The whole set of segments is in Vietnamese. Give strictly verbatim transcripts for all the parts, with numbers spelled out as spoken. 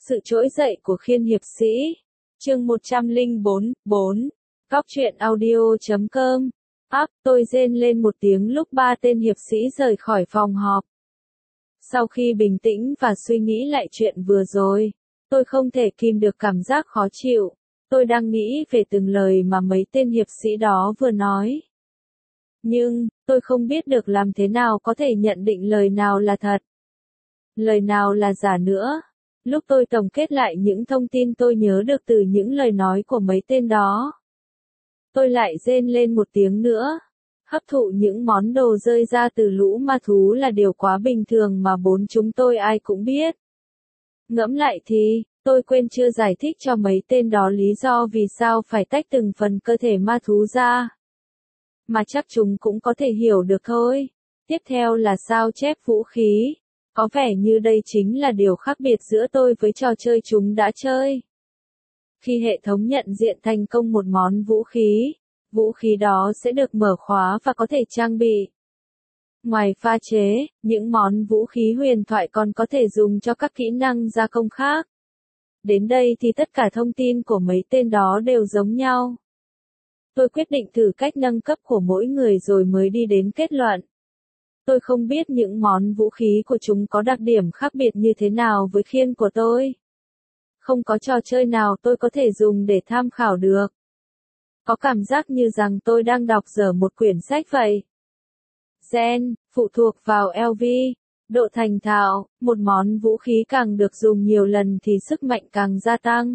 Sự trỗi dậy của Khiên hiệp sĩ. Chương một trăm lẻ bốn, bốn. Góc truyện audio chấm com. Áp, tôi rên lên một tiếng lúc ba tên hiệp sĩ rời khỏi phòng họp. Sau khi bình tĩnh và suy nghĩ lại chuyện vừa rồi, tôi không thể kìm được cảm giác khó chịu. Tôi đang nghĩ về từng lời mà mấy tên hiệp sĩ đó vừa nói. Nhưng, tôi không biết được làm thế nào có thể nhận định lời nào là thật, lời nào là giả nữa. Lúc tôi tổng kết lại những thông tin tôi nhớ được từ những lời nói của mấy tên đó, tôi lại rên lên một tiếng nữa. Hấp thụ những món đồ rơi ra từ lũ ma thú là điều quá bình thường mà bốn chúng tôi ai cũng biết. Ngẫm lại thì, tôi quên chưa giải thích cho mấy tên đó lý do vì sao phải tách từng phần cơ thể ma thú ra. Mà chắc chúng cũng có thể hiểu được thôi. Tiếp theo là sao chép vũ khí. Có vẻ như đây chính là điều khác biệt giữa tôi với trò chơi chúng đã chơi. Khi hệ thống nhận diện thành công một món vũ khí, vũ khí đó sẽ được mở khóa và có thể trang bị. Ngoài pha chế, những món vũ khí huyền thoại còn có thể dùng cho các kỹ năng gia công khác. Đến đây thì tất cả thông tin của mấy tên đó đều giống nhau. Tôi quyết định thử cách nâng cấp của mỗi người rồi mới đi đến kết luận. Tôi không biết những món vũ khí của chúng có đặc điểm khác biệt như thế nào với khiên của tôi. Không có trò chơi nào tôi có thể dùng để tham khảo được. Có cảm giác như rằng tôi đang đọc dở một quyển sách vậy. Gen, phụ thuộc vào lờ vê, độ thành thạo, một món vũ khí càng được dùng nhiều lần thì sức mạnh càng gia tăng.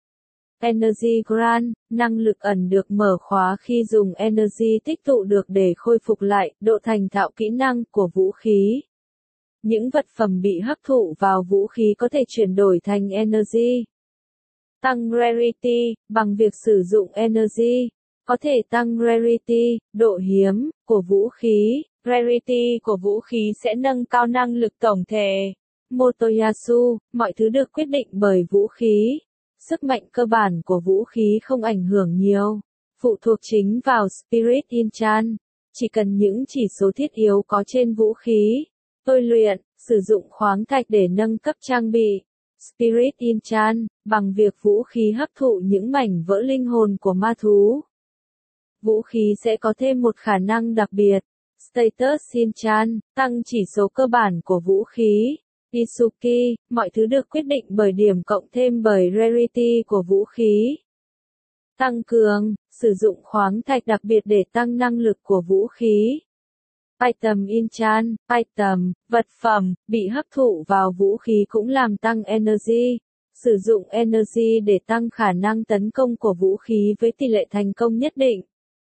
Energy Grant, năng lực ẩn được mở khóa khi dùng energy tích tụ được để khôi phục lại độ thành thạo kỹ năng của vũ khí. Những vật phẩm bị hấp thụ vào vũ khí có thể chuyển đổi thành energy. Tăng rarity, bằng việc sử dụng energy, có thể tăng rarity, độ hiếm, của vũ khí. Rarity của vũ khí sẽ nâng cao năng lực tổng thể. Motoyasu, mọi thứ được quyết định bởi vũ khí. Sức mạnh cơ bản của vũ khí không ảnh hưởng nhiều, phụ thuộc chính vào Spirit Enchant. Chỉ cần những chỉ số thiết yếu có trên vũ khí. Tôi luyện, sử dụng khoáng thạch để nâng cấp trang bị. Spirit Enchant, bằng việc vũ khí hấp thụ những mảnh vỡ linh hồn của ma thú. Vũ khí sẽ có thêm một khả năng đặc biệt. Status Enchant, tăng chỉ số cơ bản của vũ khí. Isuki, mọi thứ được quyết định bởi điểm cộng thêm bởi rarity của vũ khí. Tăng cường, sử dụng khoáng thạch đặc biệt để tăng năng lực của vũ khí. Item Enchant, item, vật phẩm, bị hấp thụ vào vũ khí cũng làm tăng energy. Sử dụng energy để tăng khả năng tấn công của vũ khí với tỷ lệ thành công nhất định.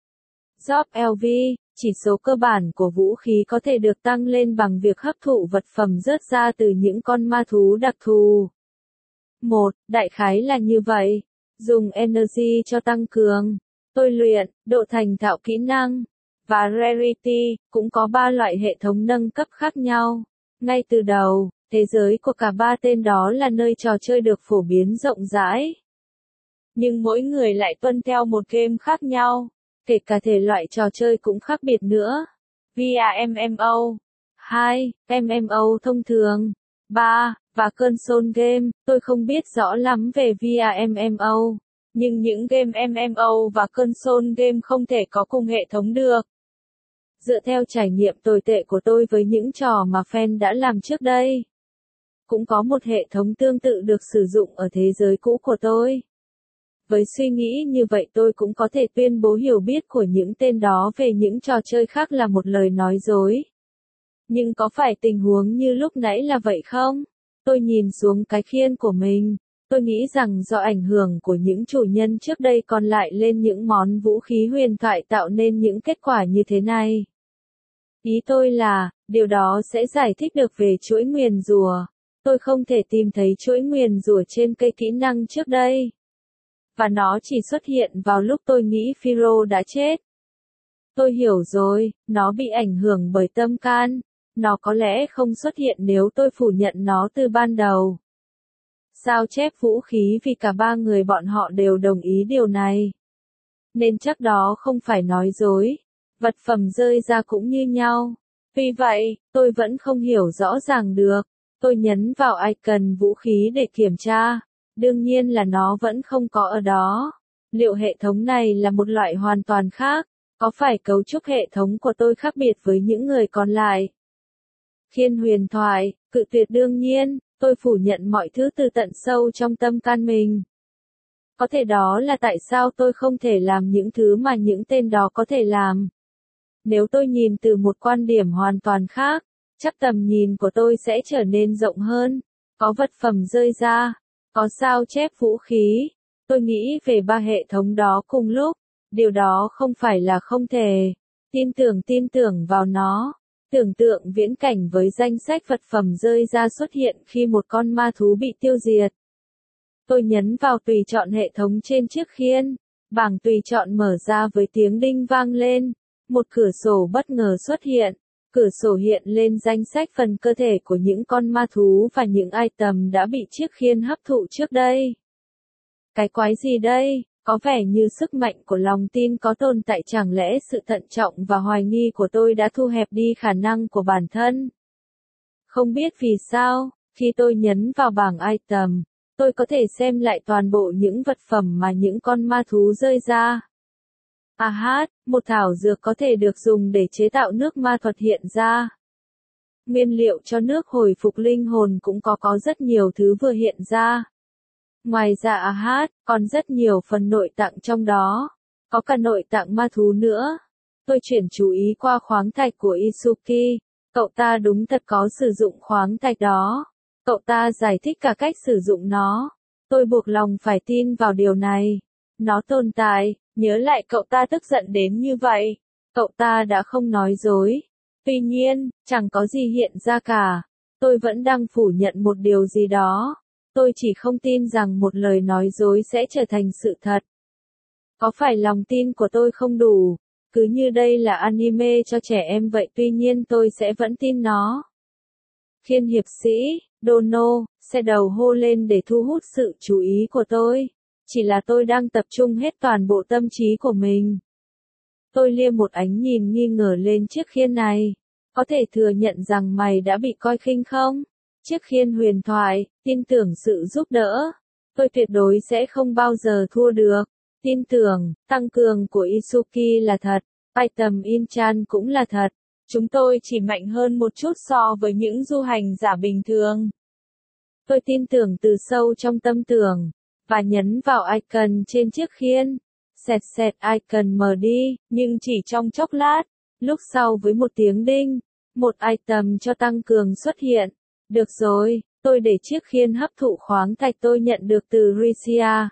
Job lờ vê, chỉ số cơ bản của vũ khí có thể được tăng lên bằng việc hấp thụ vật phẩm rớt ra từ những con ma thú đặc thù. một. Đại khái là như vậy. Dùng energy cho tăng cường. Tôi luyện, độ thành thạo kỹ năng. Và rarity, cũng có ba loại hệ thống nâng cấp khác nhau. Ngay từ đầu, thế giới của cả ba tên đó là nơi trò chơi được phổ biến rộng rãi. Nhưng mỗi người lại tuân theo một game khác nhau. Kể cả thể loại trò chơi cũng khác biệt nữa. vê rờ em em ô. hai. em em ô thông thường. ba. Và console game. Tôi không biết rõ lắm về vê rờ em em ô. Nhưng những game em em ô và console game không thể có cùng hệ thống được. Dựa theo trải nghiệm tồi tệ của tôi với những trò mà fan đã làm trước đây. Cũng có một hệ thống tương tự được sử dụng ở thế giới cũ của tôi. Với suy nghĩ như vậy tôi cũng có thể tuyên bố hiểu biết của những tên đó về những trò chơi khác là một lời nói dối. Nhưng có phải tình huống như lúc nãy là vậy không? Tôi nhìn xuống cái khiên của mình. Tôi nghĩ rằng do ảnh hưởng của những chủ nhân trước đây còn lại lên những món vũ khí huyền thoại tạo nên những kết quả như thế này. Ý tôi là, điều đó sẽ giải thích được về chuỗi nguyền rủa. Tôi không thể tìm thấy chuỗi nguyền rủa trên cây kỹ năng trước đây. Và nó chỉ xuất hiện vào lúc tôi nghĩ Phiro đã chết. Tôi hiểu rồi, nó bị ảnh hưởng bởi tâm can. Nó có lẽ không xuất hiện nếu tôi phủ nhận nó từ ban đầu. Sao chép vũ khí vì cả ba người bọn họ đều đồng ý điều này. Nên chắc đó không phải nói dối. Vật phẩm rơi ra cũng như nhau. Vì vậy, tôi vẫn không hiểu rõ ràng được. Tôi nhấn vào icon vũ khí để kiểm tra. Đương nhiên là nó vẫn không có ở đó. Liệu hệ thống này là một loại hoàn toàn khác? Có phải cấu trúc hệ thống của tôi khác biệt với những người còn lại? Khiên huyền thoại, cự tuyệt đương nhiên, tôi phủ nhận mọi thứ từ tận sâu trong tâm can mình. Có thể đó là tại sao tôi không thể làm những thứ mà những tên đó có thể làm. Nếu tôi nhìn từ một quan điểm hoàn toàn khác, chắc tầm nhìn của tôi sẽ trở nên rộng hơn. Có vật phẩm rơi ra, có sao chép vũ khí. Tôi nghĩ về ba hệ thống đó cùng lúc. Điều đó không phải là không thể. Tin tưởng tin tưởng vào nó. Tưởng tượng viễn cảnh với danh sách vật phẩm rơi ra xuất hiện khi một con ma thú bị tiêu diệt. Tôi nhấn vào tùy chọn hệ thống trên chiếc khiên. Bảng tùy chọn mở ra với tiếng đinh vang lên. Một cửa sổ bất ngờ xuất hiện. Cửa sổ hiện lên danh sách phần cơ thể của những con ma thú và những item đã bị chiếc khiên hấp thụ trước đây. Cái quái gì đây? Có vẻ như sức mạnh của lòng tin có tồn tại, chẳng lẽ sự thận trọng và hoài nghi của tôi đã thu hẹp đi khả năng của bản thân? Không biết vì sao, khi tôi nhấn vào bảng item, tôi có thể xem lại toàn bộ những vật phẩm mà những con ma thú rơi ra. A hát, một thảo dược có thể được dùng để chế tạo nước ma thuật hiện ra. Nguyên liệu cho nước hồi phục linh hồn cũng có có rất nhiều thứ vừa hiện ra. Ngoài ra A hát, còn rất nhiều phần nội tạng trong đó. Có cả nội tạng ma thú nữa. Tôi chuyển chú ý qua khoáng thạch của Isuki. Cậu ta đúng thật có sử dụng khoáng thạch đó. Cậu ta giải thích cả cách sử dụng nó. Tôi buộc lòng phải tin vào điều này. Nó tồn tại, nhớ lại cậu ta tức giận đến như vậy. Cậu ta đã không nói dối. Tuy nhiên, chẳng có gì hiện ra cả. Tôi vẫn đang phủ nhận một điều gì đó. Tôi chỉ không tin rằng một lời nói dối sẽ trở thành sự thật. Có phải lòng tin của tôi không đủ? Cứ như đây là anime cho trẻ em vậy, tuy nhiên tôi sẽ vẫn tin nó. Khiên hiệp sĩ, Dono, xe đầu hô lên để thu hút sự chú ý của tôi. Chỉ là tôi đang tập trung hết toàn bộ tâm trí của mình. Tôi liếc một ánh nhìn nghi ngờ lên chiếc khiên này. Có thể thừa nhận rằng mày đã bị coi khinh không? Chiếc khiên huyền thoại, tin tưởng sự giúp đỡ. Tôi tuyệt đối sẽ không bao giờ thua được. Tin tưởng, tăng cường của Isuki là thật. Item Inchan cũng là thật. Chúng tôi chỉ mạnh hơn một chút so với những du hành giả bình thường. Tôi tin tưởng từ sâu trong tâm tưởng. Và nhấn vào icon trên chiếc khiên. Xẹt xẹt icon mở đi, nhưng chỉ trong chốc lát. Lúc sau với một tiếng đinh, một item cho tăng cường xuất hiện. Được rồi, tôi để chiếc khiên hấp thụ khoáng thạch tôi nhận được từ Risia.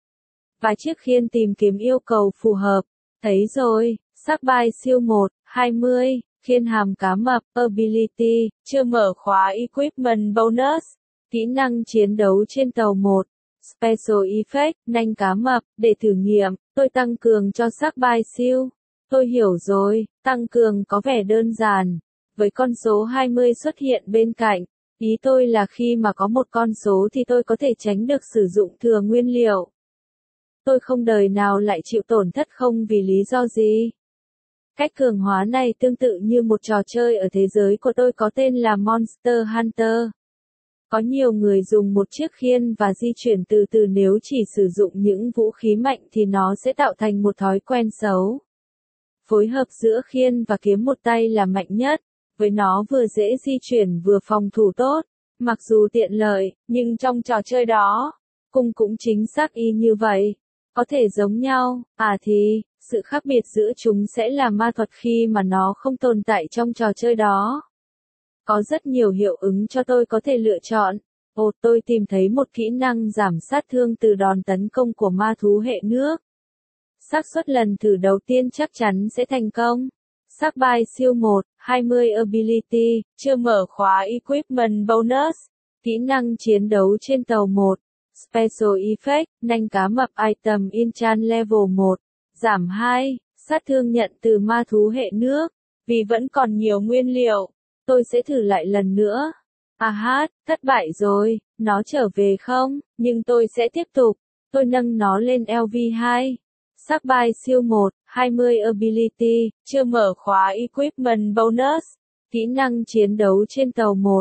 Và chiếc khiên tìm kiếm yêu cầu phù hợp. Thấy rồi, sắc bài siêu một, hai mươi, khiên hàm cá mập, ability, chưa mở khóa equipment bonus, kỹ năng chiến đấu trên tàu một. Special Effect, nanh cá mập, để thử nghiệm, tôi tăng cường cho sắc bài siêu. Tôi hiểu rồi, tăng cường có vẻ đơn giản. Với con số hai mươi xuất hiện bên cạnh, ý tôi là khi mà có một con số thì tôi có thể tránh được sử dụng thừa nguyên liệu. Tôi không đời nào lại chịu tổn thất không vì lý do gì. Cách cường hóa này tương tự như một trò chơi ở thế giới của tôi có tên là Monster Hunter. Có nhiều người dùng một chiếc khiên và di chuyển từ từ, nếu chỉ sử dụng những vũ khí mạnh thì nó sẽ tạo thành một thói quen xấu. Phối hợp giữa khiên và kiếm một tay là mạnh nhất, với nó vừa dễ di chuyển vừa phòng thủ tốt, mặc dù tiện lợi, nhưng trong trò chơi đó, cung cũng chính xác y như vậy. Có thể giống nhau, à thì, sự khác biệt giữa chúng sẽ là ma thuật khi mà nó không tồn tại trong trò chơi đó. Có rất nhiều hiệu ứng cho tôi có thể lựa chọn. Ồ, tôi tìm thấy một kỹ năng giảm sát thương từ đòn tấn công của ma thú hệ nước. Xác suất lần thử đầu tiên chắc chắn sẽ thành công. Sắc bài siêu một, hai mươi ability, chưa mở khóa equipment bonus, kỹ năng chiến đấu trên tàu một. Special Effect, nanh cá mập item Inchan level một, giảm hai, sát thương nhận từ ma thú hệ nước. Vì vẫn còn nhiều nguyên liệu, tôi sẽ thử lại lần nữa. À hát, thất bại rồi, nó trở về không, nhưng tôi sẽ tiếp tục. Tôi nâng nó lên L V hai. Sắc bài siêu một, hai mươi ability, chưa mở khóa equipment bonus, kỹ năng chiến đấu trên tàu một.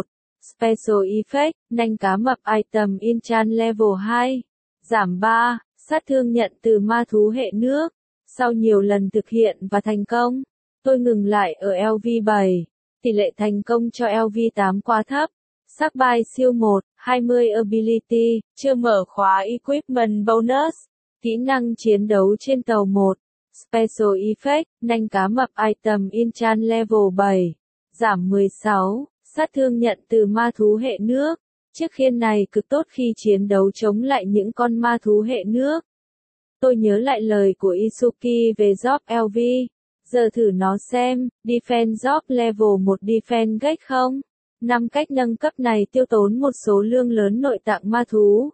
Special Effect, nanh cá mập item enchant level hai. Giảm ba, sát thương nhận từ ma thú hệ nước. Sau nhiều lần thực hiện và thành công, tôi ngừng lại ở L V bảy. Tỷ lệ thành công cho L V tám quá thấp. Sắc bài siêu một, hai mươi ability, chưa mở khóa equipment bonus. Kỹ năng chiến đấu trên tàu một. Special Effect, nanh cá mập item enchant level bảy. Giảm mười sáu, sát thương nhận từ ma thú hệ nước. Chiếc khiên này cực tốt khi chiến đấu chống lại những con ma thú hệ nước. Tôi nhớ lại lời của Isuki về job L V. Giờ thử nó xem, Defense job level một Defense Gauge không? năm cách nâng cấp này tiêu tốn một số lượng lớn nội tạng ma thú.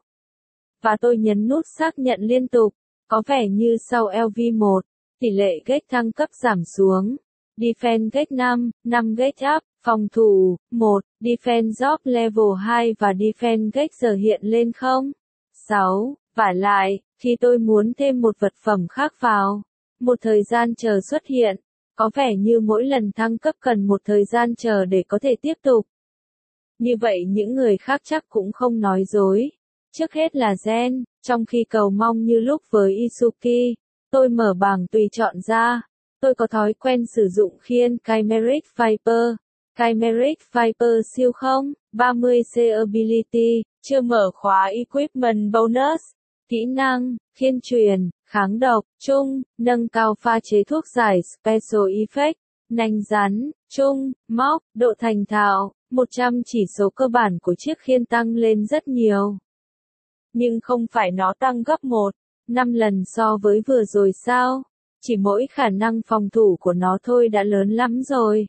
Và tôi nhấn nút xác nhận liên tục. Có vẻ như sau L V một, tỷ lệ Gauge thăng cấp giảm xuống. Defense Gauge năm, năm Gauge up, phòng thủ, một, Defense job level hai và Defense Gauge giờ hiện lên không? sáu. Vả lại, khi tôi muốn thêm một vật phẩm khác vào, một thời gian chờ xuất hiện. Có vẻ như mỗi lần thăng cấp cần một thời gian chờ để có thể tiếp tục. Như vậy những người khác chắc cũng không nói dối. Trước hết là Gen, trong khi cầu mong như lúc với Isuki, tôi mở bảng tùy chọn ra. Tôi có thói quen sử dụng khiên Chimeric Viper. Chimeric Viper siêu không, ba mươi C ability, chưa mở khóa equipment bonus. Kỹ năng, khiên truyền, kháng độc, trung, nâng cao pha chế thuốc giải Special Effect, nanh rắn, trung, móc, độ thành thạo, một trăm chỉ số cơ bản của chiếc khiên tăng lên rất nhiều. Nhưng không phải nó tăng gấp một, năm lần so với vừa rồi sao? Chỉ mỗi khả năng phòng thủ của nó thôi đã lớn lắm rồi.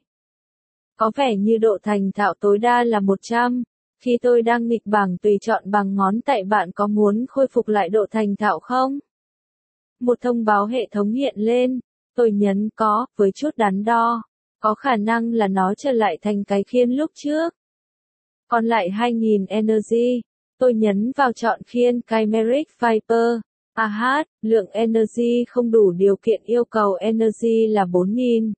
Có vẻ như độ thành thạo tối đa là một trăm. Khi tôi đang nghịch bảng tùy chọn bằng ngón tay, bạn có muốn khôi phục lại độ thành thạo không? Một thông báo hệ thống hiện lên. Tôi nhấn có, với chút đắn đo. Có khả năng là nó trở lại thành cái khiên lúc trước. Còn lại hai nghìn energy. Tôi nhấn vào chọn khiên Chimeric Viper. À hát, lượng energy không đủ điều kiện yêu cầu energy là bốn nghìn.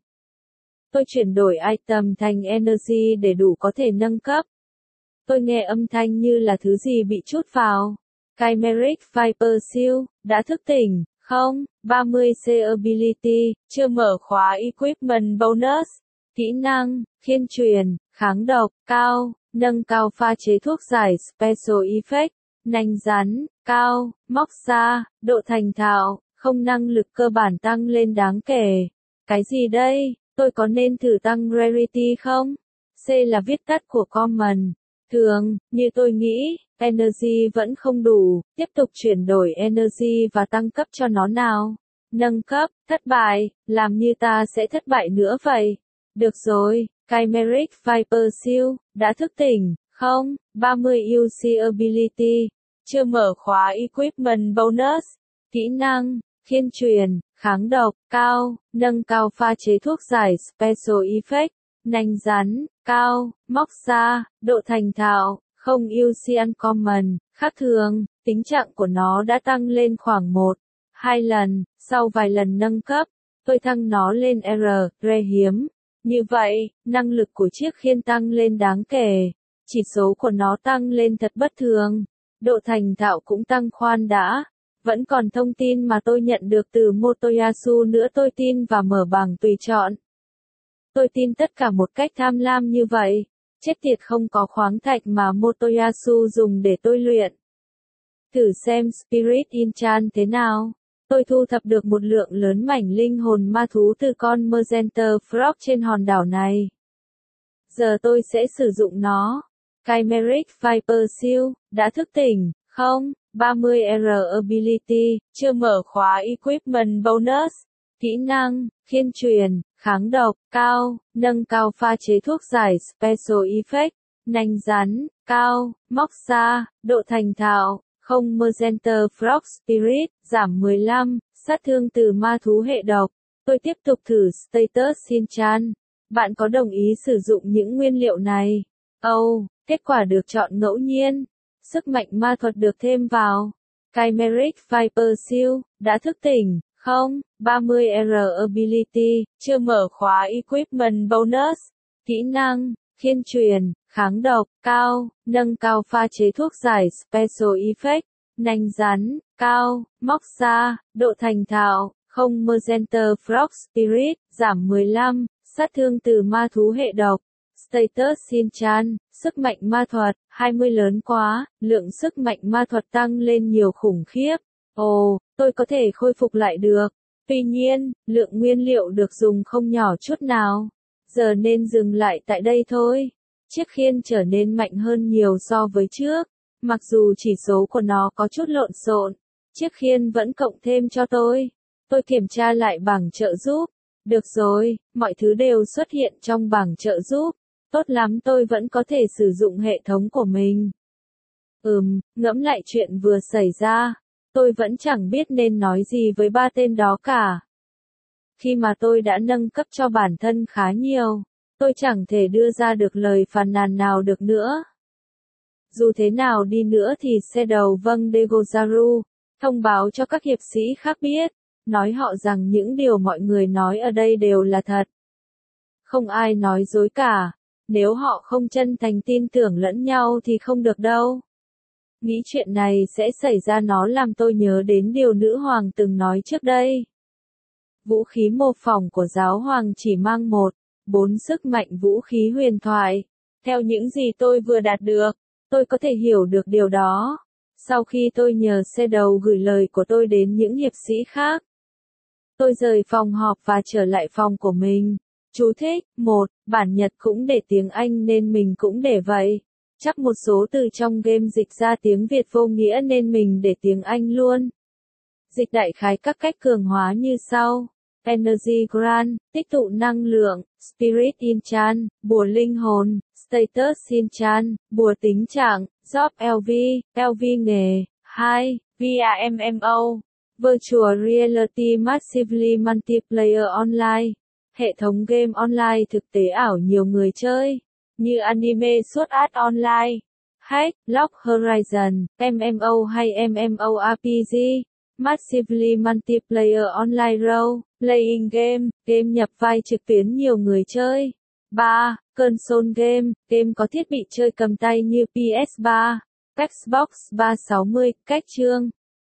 Tôi chuyển đổi item thành energy để đủ có thể nâng cấp. Tôi nghe âm thanh như là thứ gì bị trút vào. Chimeric Viper siêu, đã thức tỉnh, không, ba mươi C ability, chưa mở khóa equipment bonus. Kỹ năng, khiên truyền, kháng độc, cao, nâng cao pha chế thuốc giải Special Effect, nanh rắn, cao, móc ra, độ thành thạo, không năng lực cơ bản tăng lên đáng kể. Cái gì đây, tôi có nên thử tăng Rarity không? C là viết tắt của Common. Thường, như tôi nghĩ, energy vẫn không đủ, tiếp tục chuyển đổi energy và tăng cấp cho nó nào. Nâng cấp, thất bại, làm như ta sẽ thất bại nữa vậy. Được rồi, Chimeric Viper siêu, đã thức tỉnh, không, ba mươi U C ability, chưa mở khóa equipment bonus. Kỹ năng, khiên truyền, kháng độc, cao, nâng cao pha chế thuốc giải Special Effect, nanh rắn, cao, móc ra, độ thành thạo, không U C uncommon, khác thường, tính trạng của nó đã tăng lên khoảng một, hai lần, sau vài lần nâng cấp, tôi thăng nó lên R, rare hiếm. Như vậy, năng lực của chiếc khiên tăng lên đáng kể, chỉ số của nó tăng lên thật bất thường, độ thành thạo cũng tăng. Khoan đã, vẫn còn thông tin mà tôi nhận được từ Motoyasu nữa. Tôi tin và mở bảng tùy chọn. Tôi tin tất cả một cách tham lam như vậy. Chết tiệt, không có khoáng thạch mà Motoyasu dùng để tôi luyện. Thử xem Spirit Enchant thế nào. Tôi thu thập được một lượng lớn mảnh linh hồn ma thú từ con Magenta Frog trên hòn đảo này. Giờ tôi sẽ sử dụng nó. Chimeric Viper siêu, đã thức tỉnh, không, ba mươi R ability, chưa mở khóa equipment bonus. Kỹ năng, khiên truyền, kháng độc, cao, nâng cao pha chế thuốc giải Special Effect, nanh rắn, cao, móc ra, độ thành thạo, không Magenta Frog Spirit, giảm mười lăm, sát thương từ ma thú hệ độc. Tôi tiếp tục thử Status Enchant. Bạn có đồng ý sử dụng những nguyên liệu này? Oh, kết quả được chọn ngẫu nhiên. Sức mạnh ma thuật được thêm vào. Chimeric Viper siêu, đã thức tỉnh, không, ba mươi R ability, chưa mở khóa equipment bonus. Kỹ năng, khiên truyền, kháng độc, cao, nâng cao pha chế thuốc giải Special Effect, nanh rắn, cao, móc ra, độ thành thạo, không Magenta Frog Spirit, giảm mười lăm, sát thương từ ma thú hệ độc. Status Shin-chan, sức mạnh ma thuật, hai mươi lớn quá, lượng sức mạnh ma thuật tăng lên nhiều khủng khiếp. Ồ, tôi có thể khôi phục lại được. Tuy nhiên, lượng nguyên liệu được dùng không nhỏ chút nào. Giờ nên dừng lại tại đây thôi. Chiếc khiên trở nên mạnh hơn nhiều so với trước. Mặc dù chỉ số của nó có chút lộn xộn, chiếc khiên vẫn cộng thêm cho tôi. Tôi kiểm tra lại bảng trợ giúp. Được rồi, mọi thứ đều xuất hiện trong bảng trợ giúp. Tốt lắm, tôi vẫn có thể sử dụng hệ thống của mình. Ừm, ngẫm lại chuyện vừa xảy ra. Tôi vẫn chẳng biết nên nói gì với ba tên đó cả. Khi mà tôi đã nâng cấp cho bản thân khá nhiều, tôi chẳng thể đưa ra được lời phàn nàn nào được nữa. Dù thế nào đi nữa thì xe đầu vâng Degozaru, thông báo cho các hiệp sĩ khác biết, nói họ rằng những điều mọi người nói ở đây đều là thật. Không ai nói dối cả, nếu họ không chân thành tin tưởng lẫn nhau thì không được đâu. Nghĩ chuyện này sẽ xảy ra nó làm tôi nhớ đến điều nữ hoàng từng nói trước đây. Vũ khí mô phỏng của giáo hoàng chỉ mang một, bốn sức mạnh vũ khí huyền thoại. Theo những gì tôi vừa đạt được, tôi có thể hiểu được điều đó. Sau khi tôi nhờ xe đầu gửi lời của tôi đến những hiệp sĩ khác, tôi rời phòng họp và trở lại phòng của mình. Chú thích, một, bản nhật cũng để tiếng Anh nên mình cũng để vậy. Chắc một số từ trong game dịch ra tiếng Việt vô nghĩa nên mình để tiếng Anh luôn. Dịch đại khái các cách cường hóa như sau. Energy Grant, tích tụ năng lượng, Spirit Enchant, bùa linh hồn, Status Enchant, bùa tính trạng, Job lờ vê, lờ vê nghề. hai. vê a em em ô, Virtual Reality Massively Multiplayer Online. Hệ thống game online thực tế ảo nhiều người chơi, như anime Sword Art Online, Hack, Lock Horizon, em em ô hay em em ô rờ pê giê. Massively Multiplayer Online Role Playing Game, game nhập vai trực tuyến nhiều người chơi. ba. Console Game, game có thiết bị chơi cầm tay như pê ét ba, Xbox ba trăm sáu mươi, cách chương.